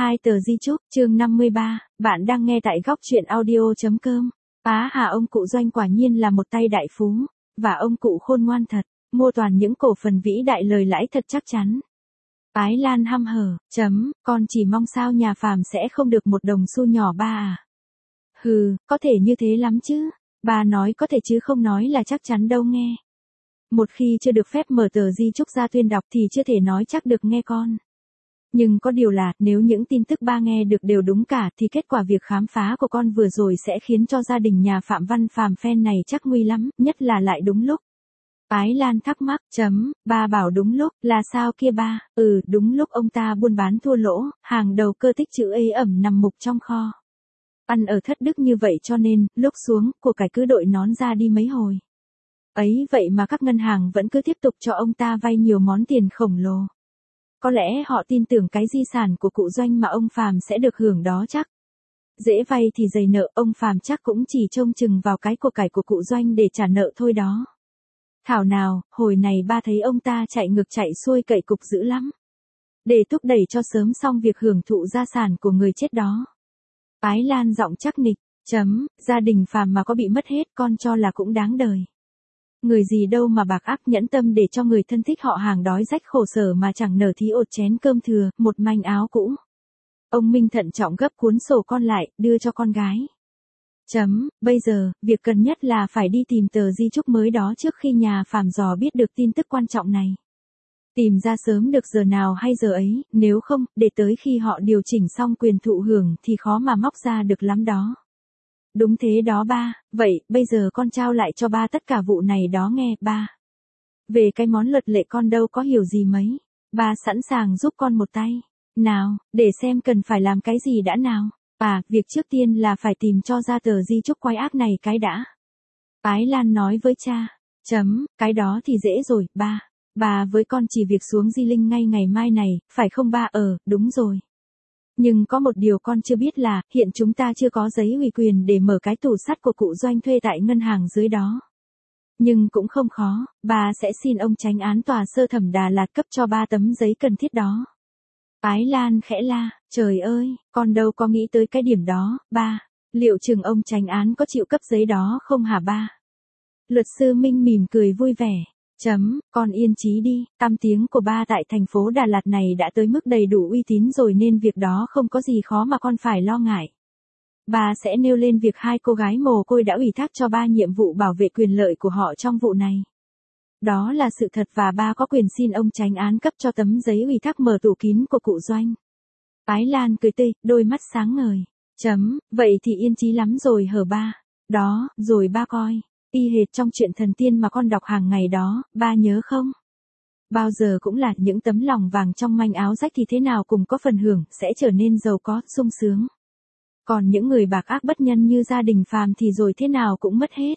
Hai tờ di chúc, chương 53, bạn đang nghe tại góc truyện audio.com. Á hà, ông cụ Doanh quả nhiên là một tay đại phú, và ông cụ khôn ngoan thật, mua toàn những cổ phần vĩ đại lời lãi thật chắc chắn. Ái Lan hăm hở, con chỉ mong sao nhà Phàm sẽ không được một đồng xu nhỏ ba à. Hừ, có thể như thế lắm chứ, bà nói có thể chứ không nói là chắc chắn đâu nghe. Một khi chưa được phép mở tờ di chúc ra tuyên đọc thì chưa thể nói chắc được nghe con. Nhưng có điều là, nếu những tin tức ba nghe được đều đúng cả thì kết quả việc khám phá của con vừa rồi sẽ khiến cho gia đình nhà Phạm Văn Phàm phen này chắc nguy lắm, nhất là lại đúng lúc. Ái Lan thắc mắc, ba bảo đúng lúc, là sao kia ba? Đúng lúc ông ta buôn bán thua lỗ, hàng đầu cơ tích trữ ế ẩm nằm mục trong kho. Ăn ở thất đức như vậy cho nên, lúc xuống, của cải cứ đội nón ra đi mấy hồi. Ấy vậy mà các ngân hàng vẫn cứ tiếp tục cho ông ta vay nhiều món tiền khổng lồ. Có lẽ họ tin tưởng cái di sản của cụ Doanh mà ông Phàm sẽ được hưởng đó chắc. Dễ vay thì dày nợ, ông Phàm chắc cũng chỉ trông chừng vào cái của cải của cụ Doanh để trả nợ thôi đó. Thảo nào, hồi này ba thấy ông ta chạy ngược chạy xuôi cậy cục dữ lắm. Để thúc đẩy cho sớm xong việc hưởng thụ gia sản của người chết đó. Ái Lan giọng chắc nịch, gia đình Phàm mà có bị mất hết con cho là cũng đáng đời. Người gì đâu mà bạc ác nhẫn tâm để cho người thân thích họ hàng đói rách khổ sở mà chẳng nở tí ột chén cơm thừa, một manh áo cũ. Ông Minh thận trọng gấp cuốn sổ con lại, đưa cho con gái. Bây giờ, việc cần nhất là phải đi tìm tờ di chúc mới đó trước khi nhà Phàm dò biết được tin tức quan trọng này. Tìm ra sớm được giờ nào hay giờ ấy, nếu không, để tới khi họ điều chỉnh xong quyền thụ hưởng thì khó mà móc ra được lắm đó. Đúng thế đó ba, vậy, bây giờ con trao lại cho ba tất cả vụ này đó nghe, ba. Về cái món luật lệ con đâu có hiểu gì mấy, ba sẵn sàng giúp con một tay. Nào, để xem cần phải làm cái gì đã nào. Việc trước tiên là phải tìm cho ra tờ di chúc quái ác này cái đã. Ái Lan nói với cha. Cái đó thì dễ rồi, ba. Bà với con chỉ việc xuống Di Linh ngay ngày mai này, phải không ba? Đúng rồi. Nhưng có một điều con chưa biết là, hiện chúng ta chưa có giấy ủy quyền để mở cái tủ sắt của cụ Doanh thuê tại ngân hàng dưới đó. Nhưng cũng không khó, bà sẽ xin ông chánh án tòa sơ thẩm Đà Lạt cấp cho 3 tấm giấy cần thiết đó. Ái Lan khẽ la, trời ơi, con đâu có nghĩ tới cái điểm đó, ba. Liệu chừng ông chánh án có chịu cấp giấy đó không hả ba? Luật sư Minh mỉm cười vui vẻ. Con yên chí đi, tăm tiếng của ba tại thành phố Đà Lạt này đã tới mức đầy đủ uy tín rồi nên việc đó không có gì khó mà con phải lo ngại. Ba sẽ nêu lên việc 2 cô gái mồ côi đã ủy thác cho ba nhiệm vụ bảo vệ quyền lợi của họ trong vụ này. Đó là sự thật và ba có quyền xin ông chánh án cấp cho tấm giấy ủy thác mở tủ kín của cụ Doanh. Ái Lan cười tươi, đôi mắt sáng ngời. Vậy thì yên chí lắm rồi hở ba. Đó, rồi ba coi. Y hệt trong chuyện thần tiên mà con đọc hàng ngày đó, ba nhớ không? Bao giờ cũng là những tấm lòng vàng trong manh áo rách thì thế nào cùng có phần hưởng, sẽ trở nên giàu có, sung sướng. Còn những người bạc ác bất nhân như gia đình Phàm thì rồi thế nào cũng mất hết.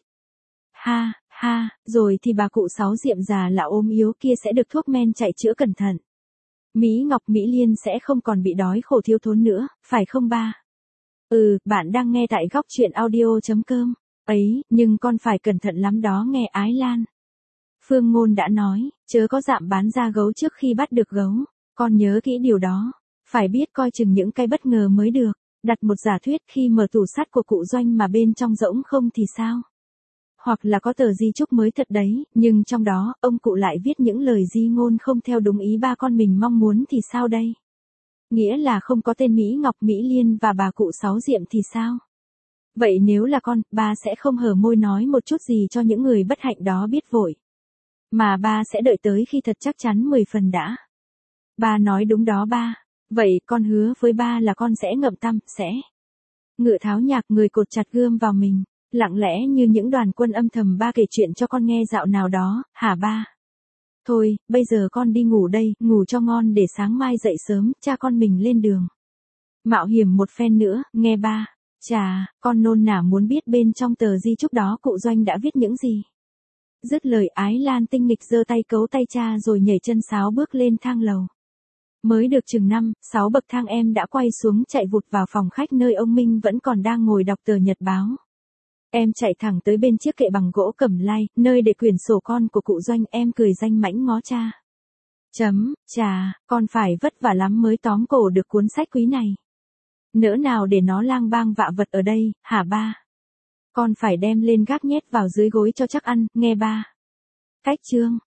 Ha, rồi thì bà cụ Sáu Diệm già là ốm yếu kia sẽ được thuốc men chạy chữa cẩn thận. Mỹ Ngọc Mỹ Liên sẽ không còn bị đói khổ thiếu thốn nữa, phải không ba? Bạn đang nghe tại góc truyện audio.com. Nhưng con phải cẩn thận lắm đó nghe Ái Lan. Phương Ngôn đã nói, chớ có dạm bán da gấu trước khi bắt được gấu. Con nhớ kỹ điều đó. Phải biết coi chừng những cái bất ngờ mới được. Đặt một giả thuyết khi mở tủ sắt của cụ Doanh mà bên trong rỗng không thì sao? Hoặc là có tờ di chúc mới thật đấy, nhưng trong đó, ông cụ lại viết những lời di ngôn không theo đúng ý ba con mình mong muốn thì sao đây? Nghĩa là không có tên Mỹ Ngọc Mỹ Liên và bà cụ Sáu Diệm thì sao? Vậy nếu là con, ba sẽ không hở môi nói một chút gì cho những người bất hạnh đó biết vội. Mà ba sẽ đợi tới khi thật chắc chắn 10 phần đã. Ba nói đúng đó ba. Vậy con hứa với ba là con sẽ ngậm tăm, sẽ ngựa tháo nhạc người cột chặt gươm vào mình. Lặng lẽ như những đoàn quân âm thầm ba kể chuyện cho con nghe dạo nào đó, hả ba? Thôi, bây giờ con đi ngủ đây, ngủ cho ngon để sáng mai dậy sớm, cha con mình lên đường. Mạo hiểm một phen nữa, nghe ba. Chà, con nôn nả muốn biết bên trong tờ di chúc đó cụ Doanh đã viết những gì. Dứt lời Ái Lan tinh nghịch giơ tay cấu tay cha rồi nhảy chân sáo bước lên thang lầu. Mới được chừng 5-6 bậc thang em đã quay xuống chạy vụt vào phòng khách nơi ông Minh vẫn còn đang ngồi đọc tờ nhật báo. Em chạy thẳng tới bên chiếc kệ bằng gỗ cẩm lai, nơi để quyển sổ con của cụ Doanh, em cười danh mãnh ngó cha. Chà, con phải vất vả lắm mới tóm cổ được cuốn sách quý này. Nỡ nào để nó lang bang vạ vật ở đây, hả ba? Con phải đem lên gác nhét vào dưới gối cho chắc ăn, nghe ba. Cách chương